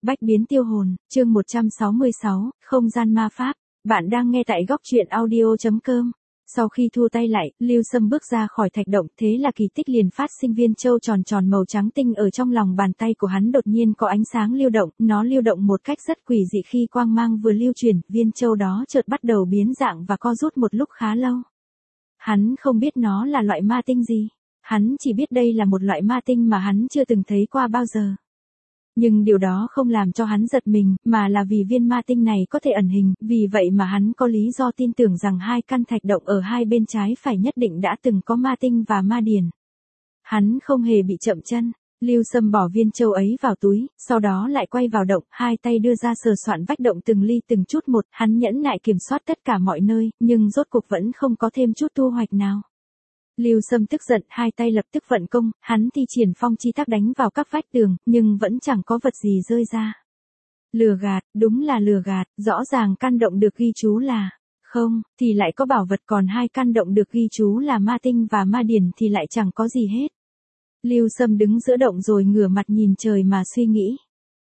Bách biến tiêu hồn, chương 166, không gian ma pháp. Bạn đang nghe tại góc truyện audio.com. Sau khi thu tay lại, Lưu Sâm bước ra khỏi thạch động, thế là kỳ tích liền phát sinh. Viên châu tròn tròn màu trắng tinh ở trong lòng bàn tay của hắn đột nhiên có ánh sáng lưu động, nó lưu động một cách rất quỷ dị. Khi quang mang vừa lưu chuyển, viên châu đó chợt bắt đầu biến dạng và co rút một lúc khá lâu. Hắn không biết nó là loại ma tinh gì, hắn chỉ biết đây là một loại ma tinh mà hắn chưa từng thấy qua bao giờ. Nhưng điều đó không làm cho hắn giật mình, mà là vì viên ma tinh này có thể ẩn hình, vì vậy mà hắn có lý do tin tưởng rằng hai căn thạch động ở hai bên trái phải nhất định đã từng có ma tinh và ma điển. Hắn không hề bị chậm chân, Lưu Sâm bỏ viên châu ấy vào túi, sau đó lại quay vào động, hai tay đưa ra sờ soạn vách động từng ly từng chút một, hắn nhẫn nại kiểm soát tất cả mọi nơi, nhưng rốt cuộc vẫn không có thêm chút thu hoạch nào. Lưu Sâm tức giận, hai tay lập tức vận công, hắn thi triển phong chi thác đánh vào các vách tường, nhưng vẫn chẳng có vật gì rơi ra. Lừa gạt, đúng là lừa gạt, rõ ràng căn động được ghi chú là không, thì lại có bảo vật, còn hai căn động được ghi chú là ma tinh và ma điển thì lại chẳng có gì hết. Lưu Sâm đứng giữa động rồi ngửa mặt nhìn trời mà suy nghĩ.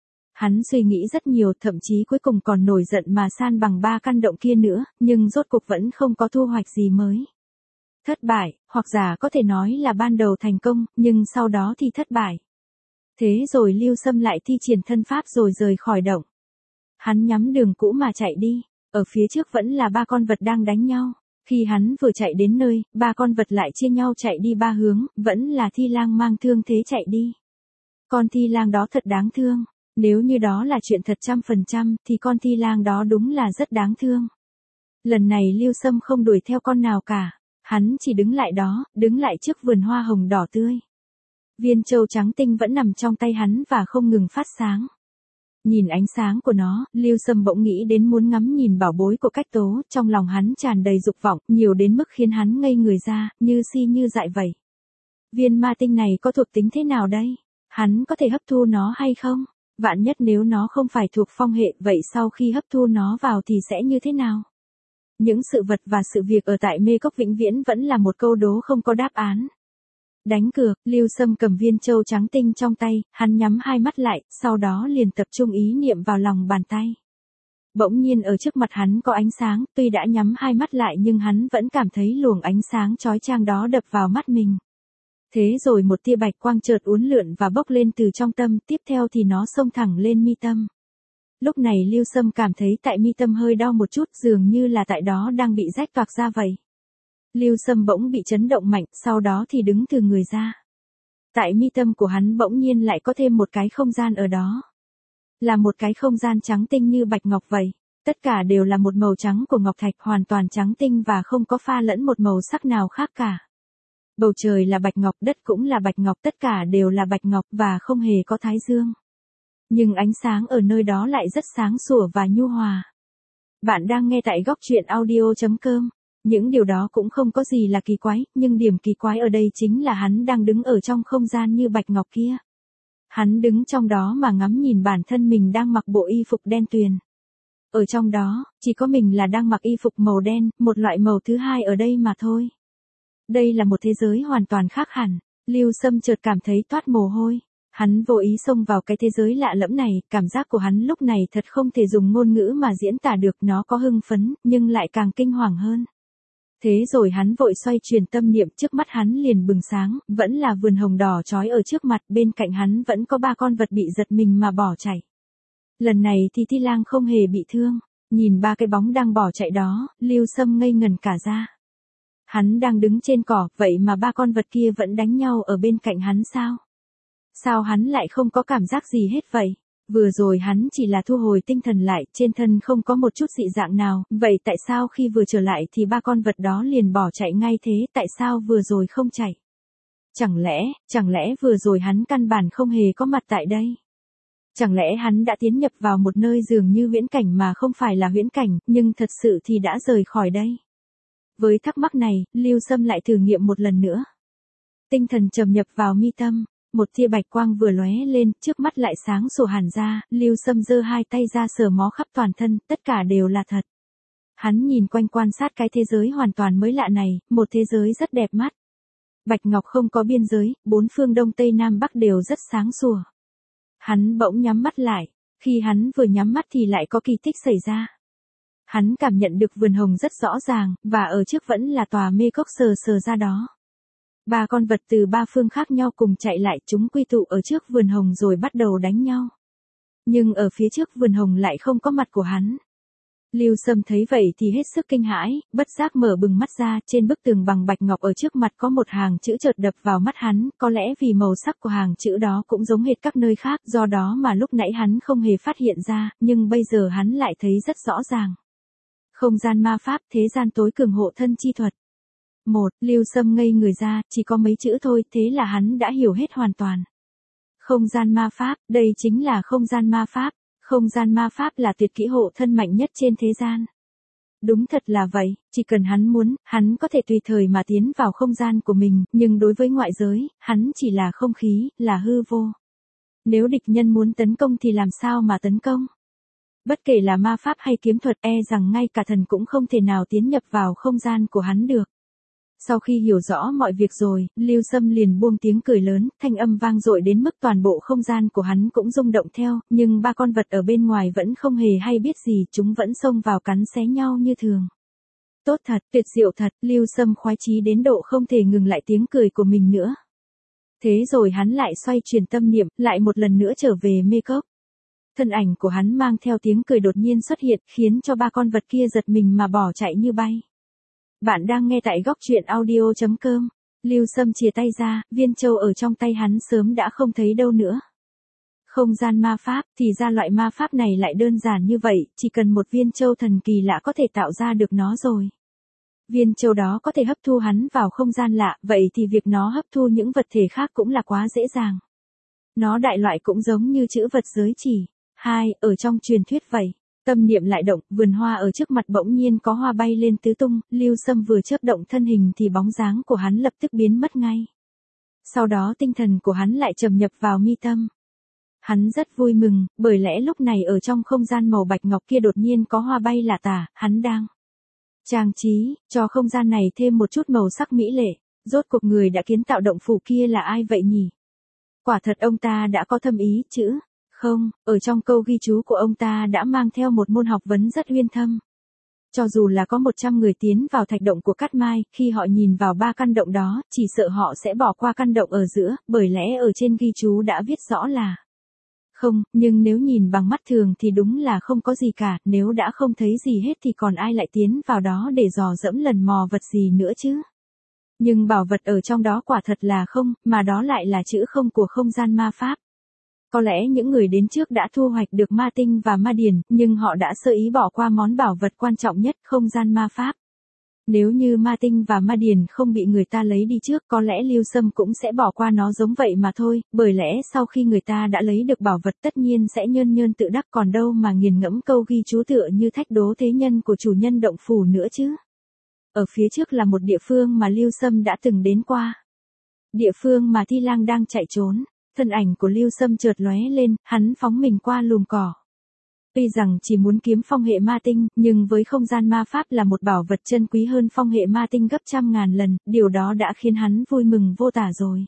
Hắn suy nghĩ rất nhiều, thậm chí cuối cùng còn nổi giận mà san bằng ba căn động kia nữa, nhưng rốt cuộc vẫn không có thu hoạch gì mới. Thất bại, hoặc giả có thể nói là ban đầu thành công, nhưng sau đó thì thất bại. Thế rồi Lưu Sâm lại thi triển thân pháp rồi rời khỏi động. Hắn nhắm đường cũ mà chạy đi, ở phía trước vẫn là ba con vật đang đánh nhau. Khi hắn vừa chạy đến nơi, ba con vật lại chia nhau chạy đi ba hướng, vẫn là Thi Lang mang thương thế chạy đi. Con Thi Lang đó thật đáng thương, nếu như đó là chuyện thật 100% thì con Thi Lang đó đúng là rất đáng thương. Lần này Lưu Sâm không đuổi theo con nào cả. Hắn chỉ đứng lại đó, đứng lại trước vườn hoa hồng đỏ tươi. Viên châu trắng tinh vẫn nằm trong tay hắn và không ngừng phát sáng. Nhìn ánh sáng của nó, Lưu Sâm bỗng nghĩ đến muốn ngắm nhìn bảo bối của Cách Tố, trong lòng hắn tràn đầy dục vọng, nhiều đến mức khiến hắn ngây người ra, như si như dại vậy. Viên ma tinh này có thuộc tính thế nào đây? Hắn có thể hấp thu nó hay không? Vạn nhất nếu nó không phải thuộc phong hệ, vậy sau khi hấp thu nó vào thì sẽ như thế nào? Những sự vật và sự việc ở tại mê cốc vĩnh viễn vẫn là một câu đố không có đáp án. Đánh cược, Lưu Sâm cầm viên châu trắng tinh trong tay, hắn nhắm hai mắt lại, sau đó liền tập trung ý niệm vào lòng bàn tay. Bỗng nhiên ở trước mặt hắn có ánh sáng, tuy đã nhắm hai mắt lại nhưng hắn vẫn cảm thấy luồng ánh sáng chói chang đó đập vào mắt mình. Thế rồi một tia bạch quang chợt uốn lượn và bốc lên từ trong tâm, tiếp theo thì nó xông thẳng lên mi tâm. Lúc này Lưu Sâm cảm thấy tại mi tâm hơi đau một chút, dường như là tại đó đang bị rách toạc ra vậy. Lưu Sâm bỗng bị chấn động mạnh, sau đó thì đứng từ người ra. Tại mi tâm của hắn bỗng nhiên lại có thêm một cái không gian ở đó. Là một cái không gian trắng tinh như bạch ngọc vậy. Tất cả đều là một màu trắng của ngọc thạch, hoàn toàn trắng tinh và không có pha lẫn một màu sắc nào khác cả. Bầu trời là bạch ngọc, đất cũng là bạch ngọc, tất cả đều là bạch ngọc và không hề có thái dương. Nhưng ánh sáng ở nơi đó lại rất sáng sủa và nhu hòa. Bạn đang nghe tại góc truyện audio.com. Những điều đó cũng không có gì là kỳ quái, nhưng điểm kỳ quái ở đây chính là hắn đang đứng ở trong không gian như bạch ngọc kia. Hắn đứng trong đó mà ngắm nhìn bản thân mình đang mặc bộ y phục đen tuyền. Ở trong đó, chỉ có mình là đang mặc y phục màu đen, một loại màu thứ hai ở đây mà thôi. Đây là một thế giới hoàn toàn khác hẳn. Lưu Sâm chợt cảm thấy toát mồ hôi. Hắn vô ý xông vào cái thế giới lạ lẫm này, cảm giác của hắn lúc này thật không thể dùng ngôn ngữ mà diễn tả được, nó có hưng phấn, nhưng lại càng kinh hoàng hơn. Thế rồi hắn vội xoay chuyển tâm niệm, trước mắt hắn liền bừng sáng, vẫn là vườn hồng đỏ chói ở trước mặt, bên cạnh hắn vẫn có ba con vật bị giật mình mà bỏ chạy. Lần này thì Thi Lang không hề bị thương, nhìn ba cái bóng đang bỏ chạy đó, Lưu Sâm ngây ngần cả ra. Hắn đang đứng trên cỏ, vậy mà ba con vật kia vẫn đánh nhau ở bên cạnh hắn sao? Sao hắn lại không có cảm giác gì hết vậy? Vừa rồi hắn chỉ là thu hồi tinh thần lại, trên thân không có một chút dị dạng nào, vậy tại sao khi vừa trở lại thì ba con vật đó liền bỏ chạy ngay thế, tại sao vừa rồi không chạy? Chẳng lẽ vừa rồi hắn căn bản không hề có mặt tại đây? Chẳng lẽ hắn đã tiến nhập vào một nơi dường như huyễn cảnh mà không phải là huyễn cảnh, nhưng thật sự thì đã rời khỏi đây? Với thắc mắc này, Lưu Sâm lại thử nghiệm một lần nữa. Tinh thần trầm nhập vào mi tâm. Một tia bạch quang vừa lóe lên, trước mắt lại sáng sủa hẳn ra, Lưu Sâm giơ hai tay ra sờ mó khắp toàn thân, tất cả đều là thật. Hắn nhìn quanh quan sát cái thế giới hoàn toàn mới lạ này, một thế giới rất đẹp mắt. Bạch ngọc không có biên giới, bốn phương đông tây nam bắc đều rất sáng sủa. Hắn bỗng nhắm mắt lại, Khi hắn vừa nhắm mắt thì lại có kỳ tích xảy ra. Hắn cảm nhận được vườn hồng rất rõ ràng, và ở trước vẫn là tòa mê cốc sờ sờ ra đó. 3 con vật từ 3 phương khác nhau cùng chạy lại, chúng quy tụ ở trước vườn hồng rồi bắt đầu đánh nhau. Nhưng ở phía trước vườn hồng lại không có mặt của hắn. Lưu Sâm thấy vậy thì hết sức kinh hãi, bất giác mở bừng mắt ra, trên bức tường bằng bạch ngọc ở trước mặt có một hàng chữ chợt đập vào mắt hắn, có lẽ vì màu sắc của hàng chữ đó cũng giống hệt các nơi khác, do đó mà lúc nãy hắn không hề phát hiện ra, nhưng bây giờ hắn lại thấy rất rõ ràng. Không gian ma pháp, thế gian tối cường hộ thân chi thuật. Lưu Sâm ngây người ra, chỉ có mấy chữ thôi, thế là hắn đã hiểu hết hoàn toàn. Không gian ma pháp, đây chính là không gian ma pháp. Không gian ma pháp là tuyệt kỹ hộ thân mạnh nhất trên thế gian. Đúng thật là vậy, chỉ cần hắn muốn, hắn có thể tùy thời mà tiến vào không gian của mình, nhưng đối với ngoại giới, hắn chỉ là không khí, là hư vô. Nếu địch nhân muốn tấn công thì làm sao mà tấn công? Bất kể là ma pháp hay kiếm thuật, rằng ngay cả thần cũng không thể nào tiến nhập vào không gian của hắn được. Sau khi hiểu rõ mọi việc rồi, Lưu Sâm liền buông tiếng cười lớn, thanh âm vang dội đến mức toàn bộ không gian của hắn cũng rung động theo, nhưng 3 con vật ở bên ngoài vẫn không hề hay biết gì, chúng vẫn xông vào cắn xé nhau như thường. Tốt thật, tuyệt diệu thật, Lưu Sâm khoái chí đến độ không thể ngừng lại tiếng cười của mình nữa. Thế rồi hắn lại xoay chuyển tâm niệm, lại một lần nữa trở về mê cốc. Thân ảnh của hắn mang theo tiếng cười đột nhiên xuất hiện, khiến cho 3 con vật kia giật mình mà bỏ chạy như bay. Bạn đang nghe tại góc truyện audio.com. Lưu Sâm chìa tay ra, viên châu ở trong tay hắn sớm đã không thấy đâu nữa. Không gian ma pháp, thì ra loại ma pháp này lại đơn giản như vậy, chỉ cần một viên châu thần kỳ lạ có thể tạo ra được nó rồi. Viên châu đó có thể hấp thu hắn vào không gian lạ, vậy thì việc nó hấp thu những vật thể khác cũng là quá dễ dàng. Nó đại loại cũng giống như chữ vật giới chỉ. Ở trong truyền thuyết vậy. Tâm niệm lại động, vườn hoa ở trước mặt bỗng nhiên có hoa bay lên tứ tung, Lưu Sâm vừa chớp động thân hình thì bóng dáng của hắn lập tức biến mất ngay. Sau đó tinh thần của hắn lại trầm nhập vào mi tâm. Hắn rất vui mừng, bởi lẽ lúc này ở trong không gian màu bạch ngọc kia đột nhiên có hoa bay lả tả, hắn đang trang trí, cho không gian này thêm một chút màu sắc mỹ lệ. Rốt cuộc người đã kiến tạo động phủ kia là ai vậy nhỉ? Quả thật ông ta đã có thâm ý, chữ. Không, ở trong câu ghi chú của ông ta đã mang theo một môn học vấn rất uyên thâm. Cho dù là có 100 người tiến vào thạch động của Cát Mai, khi họ nhìn vào 3 căn động đó, chỉ sợ họ sẽ bỏ qua căn động ở giữa, bởi lẽ ở trên ghi chú đã viết rõ là không, nhưng nếu nhìn bằng mắt thường thì đúng là không có gì cả, nếu đã không thấy gì hết thì còn ai lại tiến vào đó để dò dẫm lần mò vật gì nữa chứ. Nhưng bảo vật ở trong đó quả thật là không, mà đó lại là chữ không của không gian ma pháp. Có lẽ những người đến trước đã thu hoạch được ma tinh và ma điển, nhưng họ đã sơ ý bỏ qua món bảo vật quan trọng nhất, không gian ma pháp. Nếu như ma tinh và ma điển không bị người ta lấy đi trước, có lẽ Lưu Sâm cũng sẽ bỏ qua nó giống vậy mà thôi, bởi lẽ sau khi người ta đã lấy được bảo vật tất nhiên sẽ nhơn nhơn tự đắc, còn đâu mà nghiền ngẫm câu ghi chú tựa như thách đố thế nhân của chủ nhân động phủ nữa chứ. Ở phía trước là một địa phương mà Lưu Sâm đã từng đến qua. Địa phương mà Thi Lang đang chạy trốn. Thân ảnh của Lưu Sâm chợt lóe lên, hắn phóng mình qua lùm cỏ. Tuy rằng chỉ muốn kiếm phong hệ ma tinh, nhưng với không gian ma pháp là một bảo vật chân quý hơn phong hệ ma tinh gấp trăm ngàn lần, điều đó đã khiến hắn vui mừng vô tả rồi.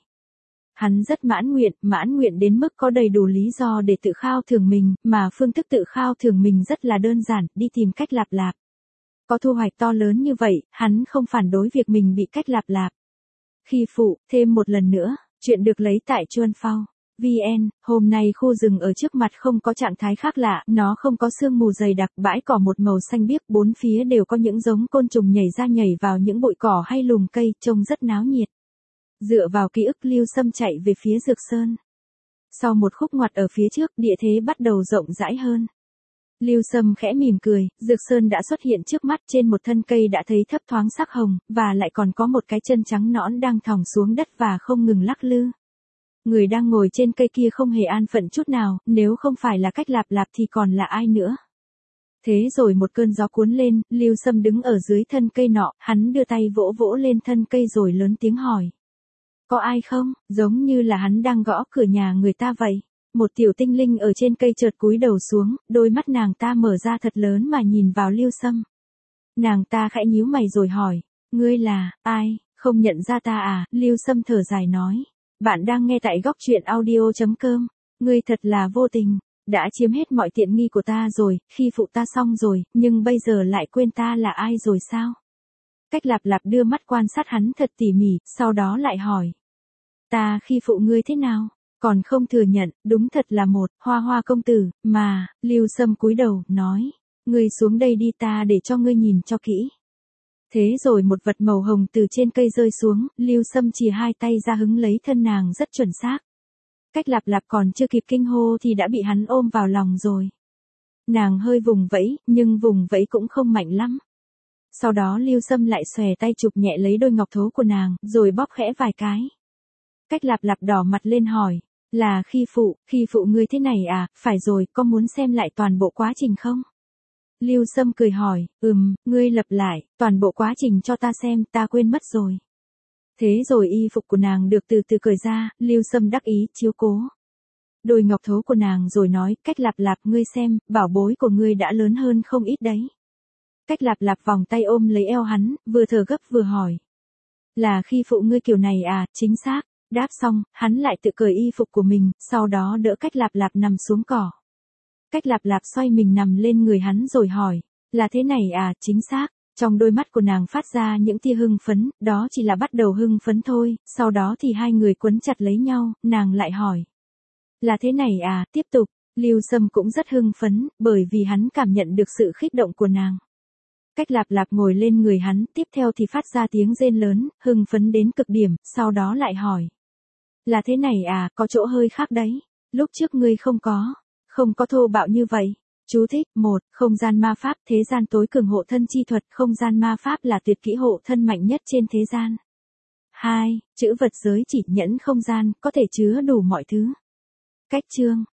Hắn rất mãn nguyện đến mức có đầy đủ lý do để tự khao thưởng mình, mà phương thức tự khao thưởng mình rất là đơn giản, đi tìm cách lạp lạp. Có thu hoạch to lớn như vậy, hắn không phản đối việc mình bị cách lạp lạp. Khi phụ, thêm một lần nữa. Chuyện được lấy tại Chuan Phao. VN, hôm nay khu rừng ở trước mặt không có trạng thái khác lạ, nó không có sương mù dày đặc, bãi cỏ một màu xanh biếc, bốn phía đều có những giống côn trùng nhảy ra nhảy vào những bụi cỏ hay lùm cây, trông rất náo nhiệt. Dựa vào ký ức Lưu Sâm chạy về phía Dược Sơn. Sau một khúc ngoặt ở phía trước, địa thế bắt đầu rộng rãi hơn. Lưu Sâm khẽ mỉm cười, Dược Sơn đã xuất hiện trước mắt, trên một thân cây đã thấy thấp thoáng sắc hồng, và lại còn có một cái chân trắng nõn đang thòng xuống đất và không ngừng lắc lư. Người đang ngồi trên cây kia không hề an phận chút nào, nếu không phải là cách lạp lạp thì còn là ai nữa. Thế rồi một cơn gió cuốn lên, Lưu Sâm đứng ở dưới thân cây nọ, hắn đưa tay vỗ vỗ lên thân cây rồi lớn tiếng hỏi. Có ai không? Giống như là hắn đang gõ cửa nhà người ta vậy. Một tiểu tinh linh ở trên cây chợt cúi đầu xuống, đôi mắt nàng ta mở ra thật lớn mà nhìn vào Lưu Sâm. Nàng ta khẽ nhíu mày rồi hỏi, ngươi là, ai, không nhận ra ta à? Lưu Sâm thở dài nói, bạn đang nghe tại góc truyện audio.com, ngươi thật là vô tình. đã chiếm hết mọi tiện nghi của ta rồi, khi phụ ta xong rồi, nhưng bây giờ lại quên ta là ai rồi sao? Cách Lạp Lạp đưa mắt quan sát hắn thật tỉ mỉ, sau đó lại hỏi. Ta khi phụ ngươi thế nào? Còn không thừa nhận, đúng thật là một Hoa Hoa công tử, mà, Lưu Sâm cúi đầu, nói. Ngươi xuống đây đi ta để cho ngươi nhìn cho kỹ. Thế rồi một vật màu hồng từ trên cây rơi xuống, Lưu Sâm chìa hai tay ra hứng lấy thân nàng rất chuẩn xác. Cách Lạp Lạp còn chưa kịp kinh hô thì đã bị hắn ôm vào lòng rồi. Nàng hơi vùng vẫy, nhưng vùng vẫy cũng không mạnh lắm. Sau đó Lưu Sâm lại xòe tay chụp nhẹ lấy đôi ngọc thố của nàng, rồi bóp khẽ vài cái. Cách Lạp Lạp đỏ mặt lên hỏi, là khi phụ ngươi thế này à, phải rồi, có muốn xem lại toàn bộ quá trình không? Lưu Sâm cười hỏi, ngươi lặp lại, toàn bộ quá trình cho ta xem, ta quên mất rồi. Thế rồi y phục của nàng được từ từ cởi ra, Lưu Sâm đắc ý, chiếu cố đôi ngọc thố của nàng rồi nói, Cách Lạp Lạp ngươi xem, bảo bối của ngươi đã lớn hơn không ít đấy. Cách Lạp Lạp vòng tay ôm lấy eo hắn, vừa thở gấp vừa hỏi. Là khi phụ ngươi kiểu này à, chính xác. Đáp xong, hắn lại tự cởi y phục của mình, sau đó đỡ Cách Lạp Lạp nằm xuống cỏ. Cách Lạp Lạp xoay mình nằm lên người hắn rồi hỏi, là thế này à, chính xác. Trong đôi mắt của nàng phát ra những tia hưng phấn, đó chỉ là bắt đầu hưng phấn thôi, sau đó thì hai người quấn chặt lấy nhau, nàng lại hỏi. Là thế này à, tiếp tục, Lưu Sâm cũng rất hưng phấn, bởi vì hắn cảm nhận được sự khích động của nàng. Cách Lạp Lạp ngồi lên người hắn, tiếp theo thì phát ra tiếng rên lớn, hưng phấn đến cực điểm, sau đó lại hỏi. Là thế này à, có chỗ hơi khác đấy, lúc trước ngươi không có thô bạo như vậy. Chú thích, 1. Không gian ma pháp, thế gian tối cường hộ thân chi thuật, không gian ma pháp là tuyệt kỹ hộ thân mạnh nhất trên thế gian. 2. Chữ vật giới chỉ nhẫn không gian, có thể chứa đủ mọi thứ. Cách chương